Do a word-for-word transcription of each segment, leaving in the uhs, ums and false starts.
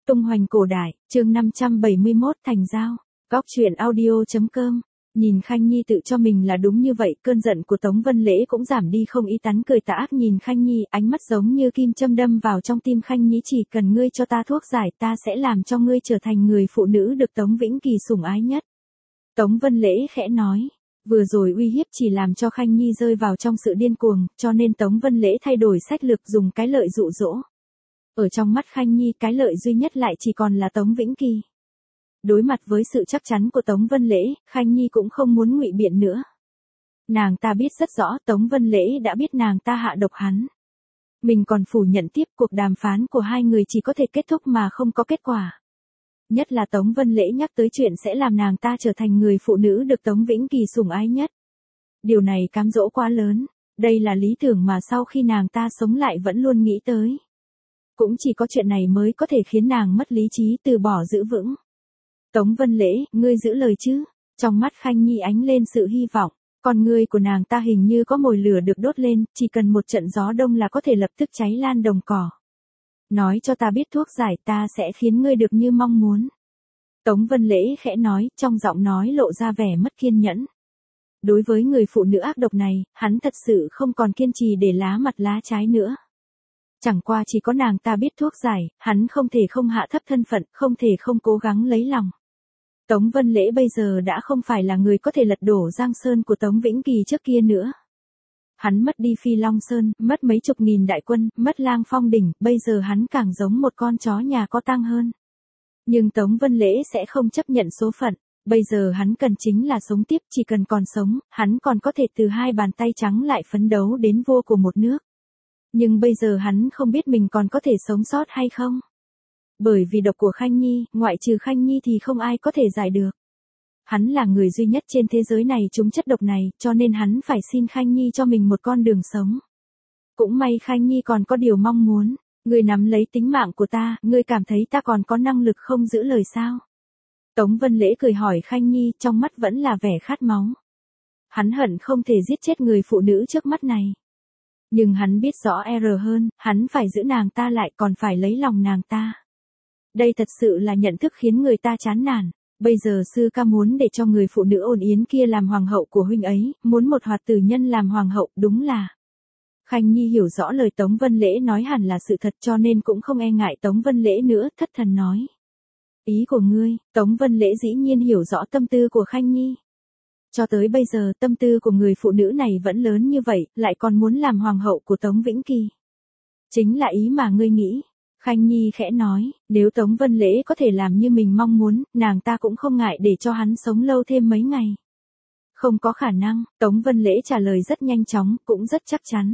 Tung hoành cổ đại, chương năm trăm bảy mươi mốt thành giao. Góc truyện audio.com. Nhìn Khanh Nhi tự cho mình là đúng như vậy, cơn giận của Tống Vân Lễ cũng giảm đi không, ý tắn cười tà ác nhìn Khanh Nhi, ánh mắt giống như kim châm đâm vào trong tim Khanh Nhi, chỉ cần ngươi cho ta thuốc giải, ta sẽ làm cho ngươi trở thành người phụ nữ được Tống Vĩnh Kỳ sủng ái nhất. Tống Vân Lễ khẽ nói. Vừa rồi uy hiếp chỉ làm cho Khanh Nhi rơi vào trong sự điên cuồng, cho nên Tống Vân Lễ thay đổi sách lược, dùng cái lợi dụ dỗ. Ở trong mắt Khanh Nhi, cái lợi duy nhất lại chỉ còn là Tống Vĩnh Kỳ. Đối mặt với sự chắc chắn của Tống Vân Lễ, Khanh Nhi cũng không muốn ngụy biện nữa. Nàng ta biết rất rõ Tống Vân Lễ đã biết nàng ta hạ độc hắn. Mình còn phủ nhận tiếp, cuộc đàm phán của hai người chỉ có thể kết thúc mà không có kết quả. Nhất là Tống Vân Lễ nhắc tới chuyện sẽ làm nàng ta trở thành người phụ nữ được Tống Vĩnh Kỳ sủng ái nhất. Điều này cám dỗ quá lớn, đây là lý tưởng mà sau khi nàng ta sống lại vẫn luôn nghĩ tới. Cũng chỉ có chuyện này mới có thể khiến nàng mất lý trí, từ bỏ giữ vững. Tống Vân Lễ, ngươi giữ lời chứ? Trong mắt Khanh Nhi ánh lên sự hy vọng, con ngươi của nàng ta hình như có mồi lửa được đốt lên, chỉ cần một trận gió đông là có thể lập tức cháy lan đồng cỏ. Nói cho ta biết thuốc giải, ta sẽ khiến ngươi được như mong muốn. Tống Vân Lễ khẽ nói, trong giọng nói lộ ra vẻ mất kiên nhẫn. Đối với người phụ nữ ác độc này, hắn thật sự không còn kiên trì để lá mặt lá trái nữa. Chẳng qua chỉ có nàng ta biết thuốc giải, hắn không thể không hạ thấp thân phận, không thể không cố gắng lấy lòng. Tống Vân Lễ bây giờ đã không phải là người có thể lật đổ Giang Sơn của Tống Vĩnh Kỳ trước kia nữa. Hắn mất đi Phi Long Sơn, mất mấy chục nghìn đại quân, mất Lang Phong đỉnh, bây giờ hắn càng giống một con chó nhà có tang hơn. Nhưng Tống Vân Lễ sẽ không chấp nhận số phận, bây giờ hắn cần chính là sống tiếp, chỉ cần còn sống, hắn còn có thể từ hai bàn tay trắng lại phấn đấu đến vua của một nước. Nhưng bây giờ hắn không biết mình còn có thể sống sót hay không. Bởi vì độc của Khanh Nhi, ngoại trừ Khanh Nhi thì không ai có thể giải được. Hắn là người duy nhất trên thế giới này trúng chất độc này, cho nên hắn phải xin Khanh Nhi cho mình một con đường sống. Cũng may Khanh Nhi còn có điều mong muốn. Ngươi nắm lấy tính mạng của ta, ngươi cảm thấy ta còn có năng lực không giữ lời sao? Tống Vân Lễ cười hỏi Khanh Nhi, trong mắt vẫn là vẻ khát máu. Hắn hận không thể giết chết người phụ nữ trước mắt này. Nhưng hắn biết rõ e rờ hơn, hắn phải giữ nàng ta lại, còn phải lấy lòng nàng ta. Đây thật sự là nhận thức khiến người ta chán nản. Bây giờ sư ca muốn để cho người phụ nữ Ôn Yến kia làm hoàng hậu của huynh ấy, muốn một hoạt tử nhân làm hoàng hậu, đúng là. Khanh Nhi hiểu rõ lời Tống Vân Lễ nói hẳn là sự thật, cho nên cũng không e ngại Tống Vân Lễ nữa, thất thần nói. Ý của ngươi? Tống Vân Lễ dĩ nhiên hiểu rõ tâm tư của Khanh Nhi. Cho tới bây giờ tâm tư của người phụ nữ này vẫn lớn như vậy, lại còn muốn làm hoàng hậu của Tống Vĩnh Kỳ. Chính là ý mà ngươi nghĩ. Khanh Nhi khẽ nói, nếu Tống Vân Lễ có thể làm như mình mong muốn, nàng ta cũng không ngại để cho hắn sống lâu thêm mấy ngày. Không có khả năng, Tống Vân Lễ trả lời rất nhanh chóng, cũng rất chắc chắn.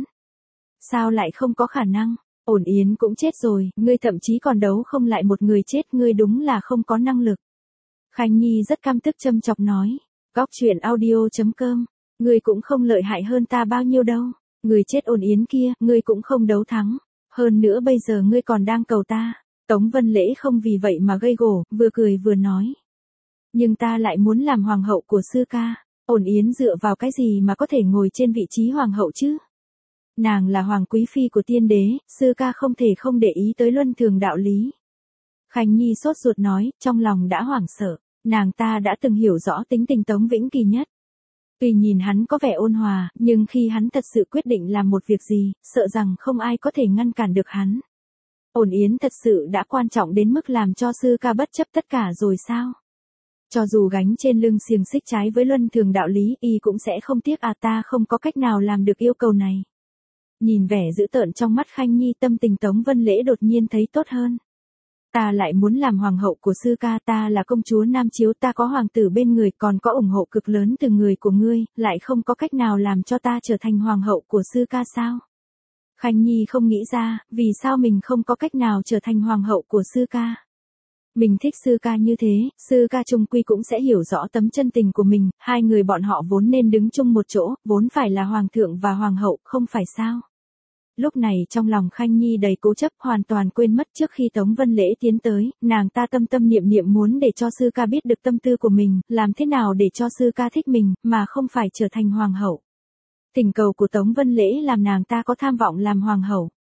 Sao lại không có khả năng? Ổn Yến cũng chết rồi, ngươi thậm chí còn đấu không lại một người chết, ngươi đúng là không có năng lực. Khanh Nhi rất căm tức châm chọc nói. Góc truyện audio.com. Ngươi cũng không lợi hại hơn ta bao nhiêu đâu. Người chết Ổn Yến kia, ngươi cũng không đấu thắng. Hơn nữa bây giờ ngươi còn đang cầu ta. Tống Vân Lễ không vì vậy mà gây gổ, vừa cười vừa nói. Nhưng ta lại muốn làm hoàng hậu của sư ca. Ổn Yến dựa vào cái gì mà có thể ngồi trên vị trí hoàng hậu chứ? Nàng là hoàng quý phi của tiên đế, sư ca không thể không để ý tới luân thường đạo lý. Khanh Nhi sốt ruột nói, trong lòng đã hoảng sợ, nàng ta đã từng hiểu rõ tính tình Tống Vĩnh Kỳ nhất. Tuy nhìn hắn có vẻ ôn hòa, nhưng khi hắn thật sự quyết định làm một việc gì, sợ rằng không ai có thể ngăn cản được hắn. Ổn Yến thật sự đã quan trọng đến mức làm cho sư ca bất chấp tất cả rồi sao? Cho dù gánh trên lưng xiềng xích trái với luân thường đạo lý, y cũng sẽ không tiếc, à ta không có cách nào làm được yêu cầu này. Nhìn vẻ dữ tợn trong mắt Khanh Nhi, tâm tình Tống Vân Lễ đột nhiên thấy tốt hơn. Ta lại muốn làm hoàng hậu của sư ca, ta là công chúa Nam Chiếu, ta có hoàng tử bên người, còn có ủng hộ cực lớn từ người của ngươi, lại không có cách nào làm cho ta trở thành hoàng hậu của sư ca sao? Khanh Nhi không nghĩ ra, vì sao mình không có cách nào trở thành hoàng hậu của sư ca. Mình thích sư ca như thế, sư ca trung quy cũng sẽ hiểu rõ tấm chân tình của mình, hai người bọn họ vốn nên đứng chung một chỗ, vốn phải là hoàng thượng và hoàng hậu, không phải sao? Lúc này trong lòng Khanh Nhi đầy cố chấp, hoàn toàn quên mất trước khi Tống Vân Lễ tiến tới, nàng ta tâm tâm niệm niệm muốn để cho sư ca biết được tâm tư của mình, làm thế nào để cho sư ca thích mình, mà không phải trở thành hoàng hậu. Thỉnh cầu của Tống Vân Lễ làm nàng ta có tham vọng làm hoàng hậu.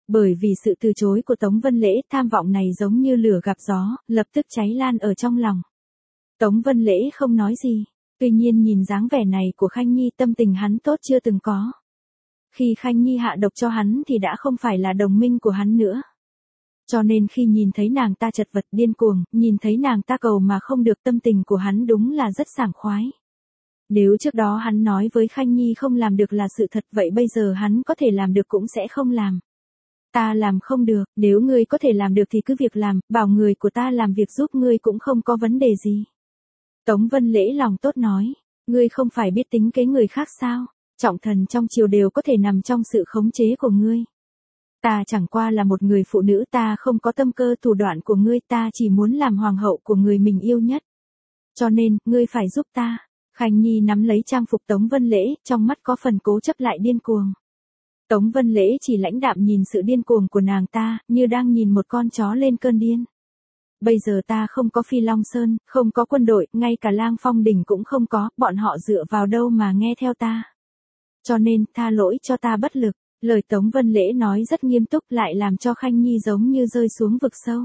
Bởi vì sự từ chối của Tống Vân Lễ, tham vọng này giống như lửa gặp gió, lập tức cháy lan ở trong lòng. Tống Vân Lễ không nói gì, tuy nhiên nhìn dáng vẻ này của Khanh Nhi tâm tình hắn tốt chưa từng có. Khi Khanh Nhi hạ độc cho hắn thì đã không phải là đồng minh của hắn nữa. Cho nên khi nhìn thấy nàng ta chật vật điên cuồng, nhìn thấy nàng ta cầu mà không được, tâm tình của hắn đúng là rất sảng khoái. Nếu trước đó hắn nói với Khanh Nhi không làm được là sự thật, vậy bây giờ hắn có thể làm được cũng sẽ không làm. Ta làm không được, nếu ngươi có thể làm được thì cứ việc làm, bảo người của ta làm việc giúp ngươi cũng không có vấn đề gì. Tống Vân Lễ lòng tốt nói, ngươi không phải biết tính kế người khác sao, trọng thần trong triều đều có thể nằm trong sự khống chế của ngươi. Ta chẳng qua là một người phụ nữ, ta không có tâm cơ thủ đoạn của ngươi, ta chỉ muốn làm hoàng hậu của người mình yêu nhất. Cho nên, ngươi phải giúp ta. Khanh Nhi nắm lấy trang phục Tống Vân Lễ, trong mắt có phần cố chấp lại điên cuồng. Tống Vân Lễ chỉ lãnh đạm nhìn sự điên cuồng của nàng ta, như đang nhìn một con chó lên cơn điên. Bây giờ ta không có Phi Long Sơn, không có quân đội, ngay cả Lang Phong Đỉnh cũng không có, bọn họ dựa vào đâu mà nghe theo ta. Cho nên, tha lỗi cho ta bất lực. Lời Tống Vân Lễ nói rất nghiêm túc, lại làm cho Khanh Nhi giống như rơi xuống vực sâu.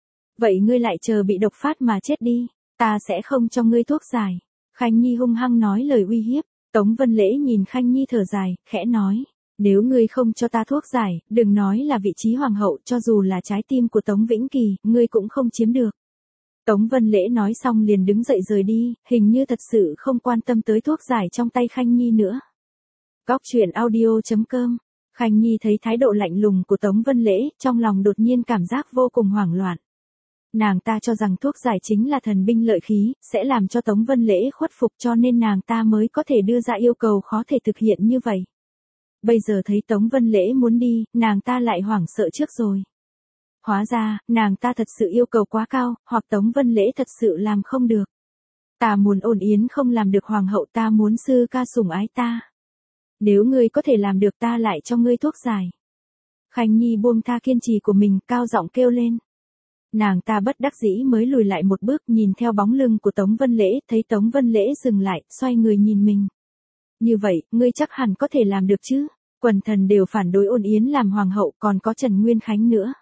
Vậy ngươi lại chờ bị độc phát mà chết đi, ta sẽ không cho ngươi thuốc giải. Khanh Nhi hung hăng nói lời uy hiếp. Tống Vân Lễ nhìn Khanh Nhi thở dài, khẽ nói, nếu ngươi không cho ta thuốc giải, đừng nói là vị trí hoàng hậu, cho dù là trái tim của Tống Vĩnh Kỳ, ngươi cũng không chiếm được. Tống Vân Lễ nói xong liền đứng dậy rời đi, hình như thật sự không quan tâm tới thuốc giải trong tay Khanh Nhi nữa. Góc truyện audio chấm com. Khanh Nhi thấy thái độ lạnh lùng của Tống Vân Lễ, trong lòng đột nhiên cảm giác vô cùng hoảng loạn. Nàng ta cho rằng thuốc giải chính là thần binh lợi khí, sẽ làm cho Tống Vân Lễ khuất phục, cho nên nàng ta mới có thể đưa ra yêu cầu khó thể thực hiện như vậy. Bây giờ thấy Tống Vân Lễ muốn đi, nàng ta lại hoảng sợ trước rồi. Hóa ra, nàng ta thật sự yêu cầu quá cao, hoặc Tống Vân Lễ thật sự làm không được. Ta muốn Ôn Yến không làm được hoàng hậu, ta muốn sư ca sủng ái ta. Nếu ngươi có thể làm được, ta lại cho ngươi thuốc giải. Khanh Nhi buông tha kiên trì của mình, cao giọng kêu lên. Nàng ta bất đắc dĩ mới lùi lại một bước, nhìn theo bóng lưng của Tống Vân Lễ, thấy Tống Vân Lễ dừng lại, xoay người nhìn mình. Như vậy, ngươi chắc hẳn có thể làm được chứ? Quần thần đều phản đối Ôn Yến làm hoàng hậu, còn có Trần Nguyên Khánh nữa.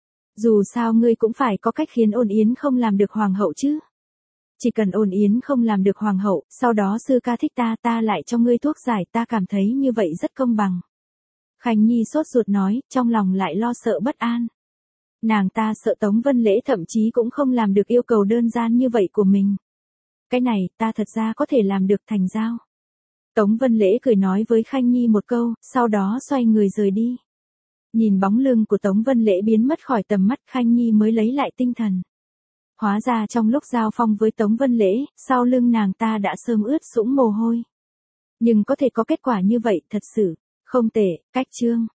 Dù sao ngươi cũng phải có cách khiến Ôn Yến không làm được hoàng hậu chứ. Chỉ cần Ôn Yến không làm được hoàng hậu, sau đó sư ca thích ta, ta lại cho ngươi thuốc giải, ta cảm thấy như vậy rất công bằng. Khanh Nhi sốt ruột nói, trong lòng lại lo sợ bất an. Nàng ta sợ Tống Vân Lễ thậm chí cũng không làm được yêu cầu đơn giản như vậy của mình. Cái này, ta thật ra có thể làm được, thành giao. Tống Vân Lễ cười nói với Khanh Nhi một câu, sau đó xoay người rời đi. Nhìn bóng lưng của Tống Vân Lễ biến mất khỏi tầm mắt, Khanh Nhi mới lấy lại tinh thần. Hóa ra trong lúc giao phong với Tống Vân Lễ, sau lưng nàng ta đã sớm ướt sũng mồ hôi. Nhưng có thể có kết quả như vậy, thật sự không tệ. Cách chương